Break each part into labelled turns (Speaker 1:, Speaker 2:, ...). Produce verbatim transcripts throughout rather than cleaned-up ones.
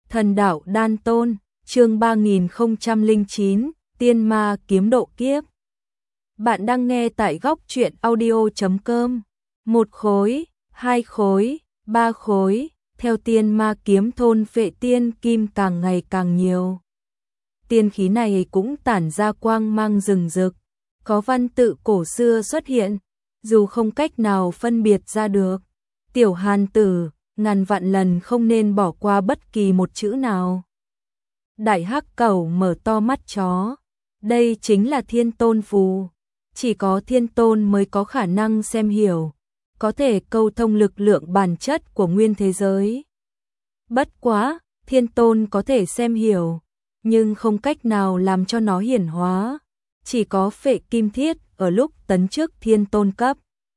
Speaker 1: Thần đạo đan tôn, chương ba nghìn không trăm lẻ chín, tiên ma kiếm độ kiếp. Bạn đang nghe tại góc truyện audio chấm com. Một khối, hai khối, ba khối, theo tiên ma kiếm thôn phệ tiên kim càng ngày càng nhiều. Tiên khí này cũng tản ra quang mang rừng rực, có văn tự cổ xưa xuất hiện, dù không cách nào phân biệt ra được. Tiểu Hàn tử, ngàn vạn lần không nên bỏ qua bất kỳ một chữ nào. Đại Hắc Cẩu mở to mắt chó, đây chính là Thiên Tôn phù, chỉ có Thiên Tôn mới có khả năng xem hiểu, có thể câu thông lực lượng bản chất của nguyên thế giới. Bất quá, Thiên Tôn có thể xem hiểu, nhưng không cách nào làm cho nó hiển hóa, chỉ có phệ kim thiết ở lúc tấn chức Thiên Tôn cấp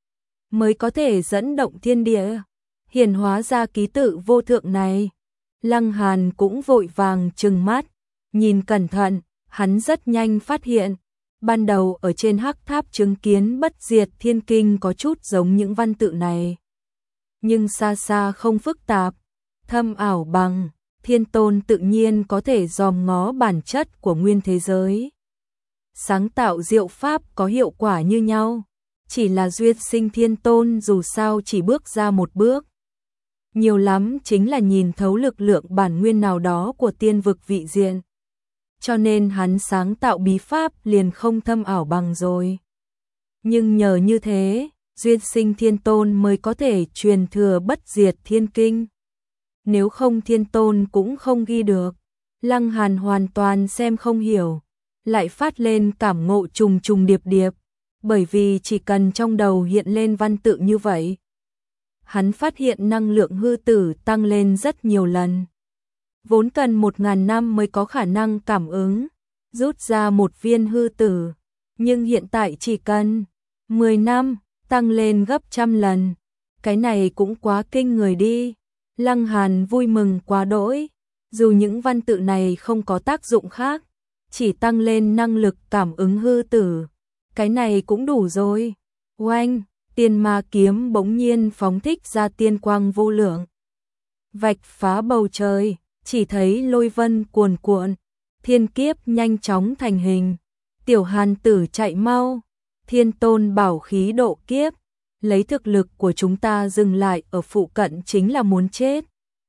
Speaker 1: mới có thể dẫn động thiên địa, hiển hóa ra ký tự vô thượng này. Lăng Hàn cũng vội vàng trừng mắt, nhìn cẩn thận, hắn rất nhanh phát hiện, ban đầu ở trên hắc tháp chứng kiến bất diệt thiên kinh có chút giống những văn tự này, nhưng xa xa không phức tạp, thâm ảo bằng Thiên Tôn tự nhiên có thể dòm ngó bản chất của nguyên thế giới. Sáng tạo diệu pháp có hiệu quả như nhau, chỉ là duyên sinh Thiên Tôn dù sao chỉ bước ra một bước, nhiều lắm chính là nhìn thấu lực lượng bản nguyên nào đó của tiên vực vị diện. Cho nên hắn sáng tạo bí pháp liền không thâm ảo bằng rồi. Nhưng nhờ như thế, duyên sinh Thiên Tôn mới có thể truyền thừa bất diệt thiên kinh. Nếu không Thiên Tôn cũng không ghi được. Lăng Hàn hoàn toàn xem không hiểu, lại phát lên cảm ngộ trùng trùng điệp điệp, bởi vì chỉ cần trong đầu hiện lên văn tự như vậy, hắn phát hiện năng lượng hư tử tăng lên rất nhiều lần. Vốn cần một ngàn năm mới có khả năng cảm ứng, rút ra một viên hư tử, nhưng hiện tại chỉ cần mười năm, tăng lên gấp trăm lần. Cái này cũng quá kinh người đi. Lăng Hàn vui mừng quá đỗi, dù những văn tự này không có tác dụng khác, chỉ tăng lên năng lực cảm ứng hư tử, cái này cũng đủ rồi. Oanh! Tiên ma kiếm bỗng nhiên phóng thích ra tiên quang vô lượng, vạch phá bầu trời, chỉ thấy lôi vân cuồn cuộn, thiên kiếp nhanh chóng thành hình. Tiểu Hàn tử chạy mau, Thiên Tôn bảo khí độ kiếp, lấy thực lực của chúng ta dừng lại ở phụ cận chính là muốn chết.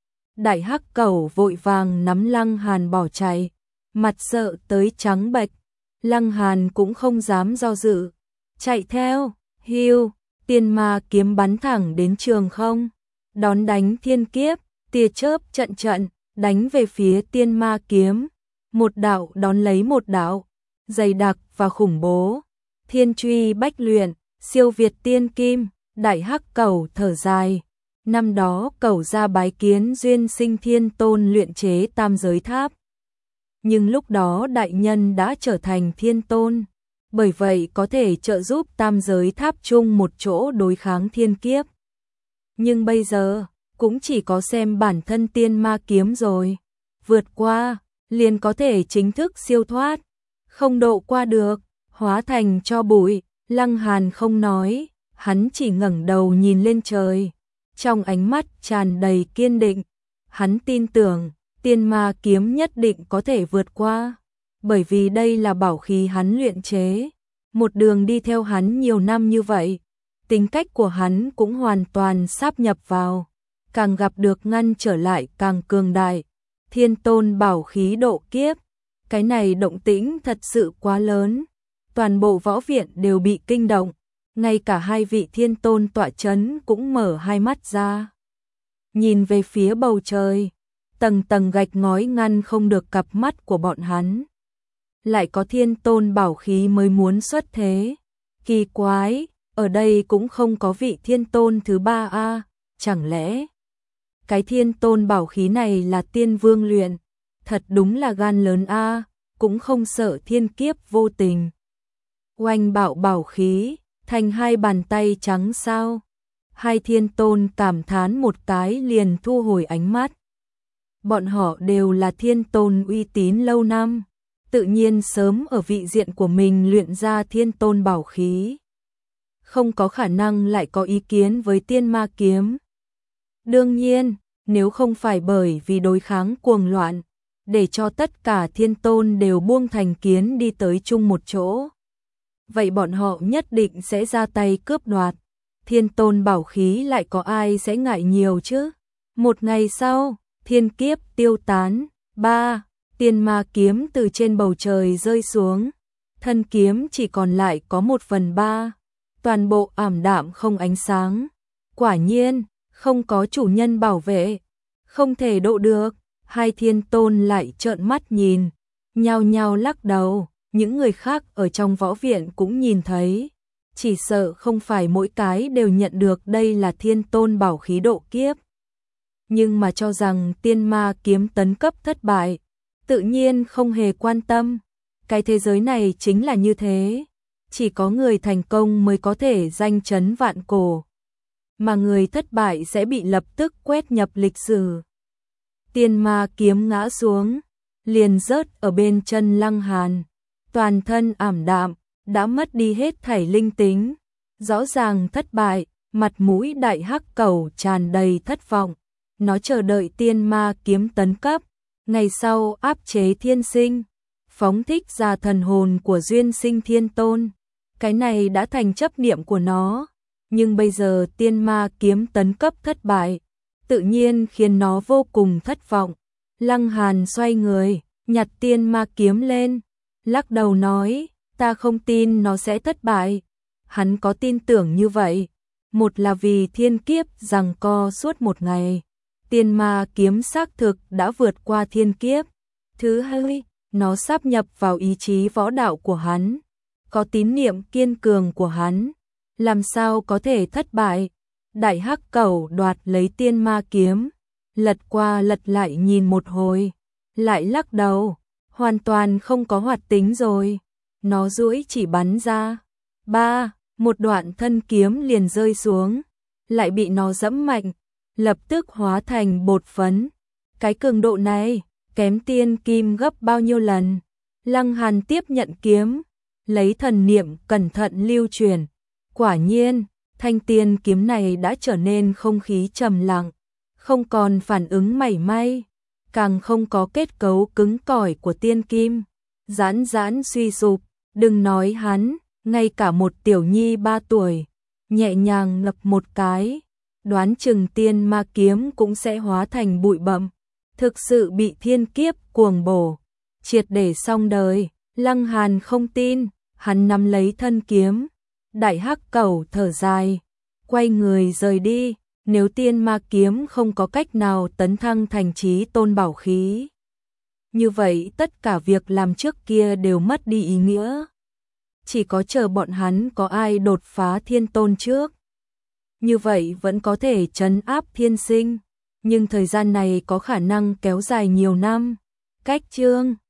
Speaker 1: Đại Hắc Cẩu vội vàng nắm Lăng Hàn bỏ chạy, mặt sợ tới trắng bệch. Lăng Hàn cũng không dám do dự, chạy theo. Hiu! Tiên ma kiếm bắn thẳng đến trường không, đón đánh thiên kiếp, tia chớp trận trận, đánh về phía tiên ma kiếm, một đạo đón lấy một đạo, dày đặc và khủng bố. Thiên truy bách luyện, siêu việt tiên kim. Đại Hắc Cẩu thở dài, năm đó cẩu ra bái kiến duyên sinh Thiên Tôn luyện chế tam giới tháp, nhưng lúc đó đại nhân đã trở thành Thiên Tôn, bởi vậy có thể trợ giúp tam giới tháp chung một chỗ đối kháng thiên kiếp. Nhưng bây giờ, cũng chỉ có xem bản thân tiên ma kiếm rồi, vượt qua, liền có thể chính thức siêu thoát, không độ qua được, hóa thành tro bụi. Lăng Hàn không nói, hắn chỉ ngẩng đầu nhìn lên trời, trong ánh mắt tràn đầy kiên định, hắn tin tưởng, tiên ma kiếm nhất định có thể vượt qua. Bởi vì đây là bảo khí hắn luyện chế, một đường đi theo hắn nhiều năm như vậy, tính cách của hắn cũng hoàn toàn sáp nhập vào, càng gặp được ngăn trở lại càng cường đại. Thiên Tôn bảo khí độ kiếp, cái này động tĩnh thật sự quá lớn, toàn bộ võ viện đều bị kinh động, ngay cả hai vị Thiên Tôn tọa chấn cũng mở hai mắt ra, nhìn về phía bầu trời, tầng tầng gạch ngói ngăn không được cặp mắt của bọn hắn. Lại có Thiên Tôn bảo khí mới muốn xuất thế. Kỳ quái, ở đây cũng không có vị Thiên Tôn thứ ba a, à, chẳng lẽ cái Thiên Tôn bảo khí này là tiên vương luyện? Thật đúng là gan lớn a, à, cũng không sợ thiên kiếp vô tình. Oanh bạo bảo khí, thành hai bàn tay trắng sao? Hai Thiên Tôn cảm thán một cái liền thu hồi ánh mắt. Bọn họ đều là Thiên Tôn uy tín lâu năm, tự nhiên sớm ở vị diện của mình luyện ra Thiên Tôn bảo khí, không có khả năng lại có ý kiến với tiên ma kiếm. Đương nhiên, nếu không phải bởi vì đối kháng cuồng loạn, để cho tất cả thiên tôn đều buông thành kiến đi tới chung một chỗ. Vậy bọn họ nhất định sẽ ra tay cướp đoạt. Thiên tôn bảo khí lại có ai sẽ ngại nhiều chứ? Một ngày sau, thiên kiếp tiêu tán. Ba. Tiên ma kiếm từ trên bầu trời rơi xuống. Thân kiếm chỉ còn lại có một phần ba. Toàn bộ ảm đạm không ánh sáng. Quả nhiên, không có chủ nhân bảo vệ. Không thể độ được. Hai thiên tôn lại trợn mắt nhìn. Nhao nhao lắc đầu. Những người khác ở trong võ viện cũng nhìn thấy. Chỉ sợ không phải mỗi cái đều nhận được đây là thiên tôn bảo khí độ kiếp. Nhưng mà cho rằng tiên ma kiếm tấn cấp thất bại, tự nhiên không hề quan tâm. Cái thế giới này chính là như thế. Chỉ có người thành công mới có thể danh chấn vạn cổ. Mà người thất bại sẽ bị lập tức quét nhập lịch sử. Tiên ma kiếm ngã xuống, liền rớt ở bên chân Lăng Hàn. Toàn thân ảm đạm, đã mất đi hết thảy linh tính. Rõ ràng thất bại, mặt mũi đại hắc cẩu tràn đầy thất vọng. Nó chờ đợi tiên ma kiếm tấn cấp, ngày sau áp chế thiên sinh, phóng thích ra thần hồn của duyên sinh thiên tôn. Cái này đã thành chấp niệm của nó, nhưng bây giờ tiên ma kiếm tấn cấp thất bại, tự nhiên khiến nó vô cùng thất vọng. Lăng Hàn xoay người, nhặt tiên ma kiếm lên, lắc đầu nói, ta không tin nó sẽ thất bại. Hắn có tin tưởng như vậy, một là vì thiên kiếp giằng co suốt một ngày. Tiên ma kiếm xác thực đã vượt qua thiên kiếp. Thứ hai, nó sáp nhập vào ý chí võ đạo của hắn. Có tín niệm kiên cường của hắn, làm sao có thể thất bại. Đại hắc cẩu đoạt lấy tiên ma kiếm, lật qua lật lại nhìn một hồi, lại lắc đầu, hoàn toàn không có hoạt tính rồi. Nó duỗi chỉ bắn ra. Ba, một đoạn thân kiếm liền rơi xuống, lại bị nó dẫm mạnh, lập tức hóa thành bột phấn. Cái cường độ này, kém tiên kim gấp bao nhiêu lần. Lăng Hàn tiếp nhận kiếm, lấy thần niệm cẩn thận lưu truyền. Quả nhiên, thanh tiên kiếm này đã trở nên không khí trầm lặng, không còn phản ứng mảy may, càng không có kết cấu cứng cỏi của tiên kim. Giãn giãn suy sụp, đừng nói hắn, ngay cả một tiểu nhi ba tuổi, nhẹ nhàng ngập một cái, đoán chừng tiên ma kiếm cũng sẽ hóa thành bụi bặm. Thực sự bị thiên kiếp cuồng bổ, triệt để xong đời. Lăng Hàn không tin, hắn nắm lấy thân kiếm. Đại hắc cẩu thở dài, quay người rời đi. Nếu tiên ma kiếm không có cách nào tấn thăng thành chí tôn bảo khí, như vậy tất cả việc làm trước kia đều mất đi ý nghĩa. Chỉ có chờ bọn hắn có ai đột phá thiên tôn trước, như vậy vẫn có thể trấn áp thiên sinh, nhưng thời gian này có khả năng kéo dài nhiều năm. Cách chương